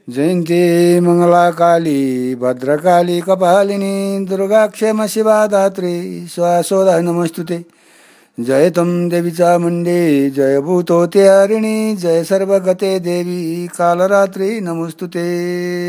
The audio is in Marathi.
जयंती मंगला काली भद्रकाली कपालिनी दुर्गा क्षेम शिवा धात्री स्वासोदा नमस्तुते. जय तम देवी चामुंडे जय भूतोते हरिणी जय सर्वगते देवी कालरात्री नमस्तुते.